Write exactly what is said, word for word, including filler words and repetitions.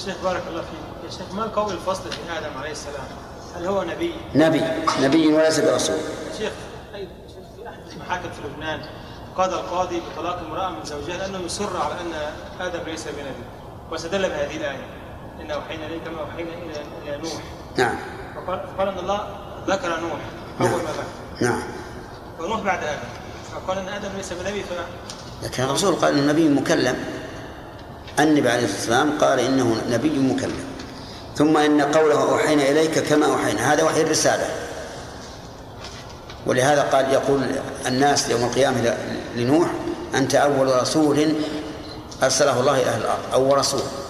شيخ بارك الله فيك. يا شيخ ما قول الفصل في آدم عليه السلام؟ هل هو نبي؟ نبي نبي وليس برسول. يا شيخ أيضا في أحد المحاكم في لبنان قضى القاضي بطلاق امرأة من زوجها لأنه يصر على أن آدم ليس بنبي، واستدل بهذه الآية إن أوحينا إليك كما أوحينا إلى نوح. نعم. فقال أن الله ذكر نوح أول ما بعد. نعم. ونوح بعد آدم، فقال أن آدم ليس بنبي. ف... لكن الرسول قال إنه نبي مكلم. النبي عليه الصلاة والسلام قال إنه نبي مكلم. ثم إن قوله أوحينا إليك كما أوحينا هذا وحي الرسالة. ولهذا قال يقول الناس يوم القيامة لنوح أنت أول رسول أرسله الله إلى أهل الأرض، أول رسول.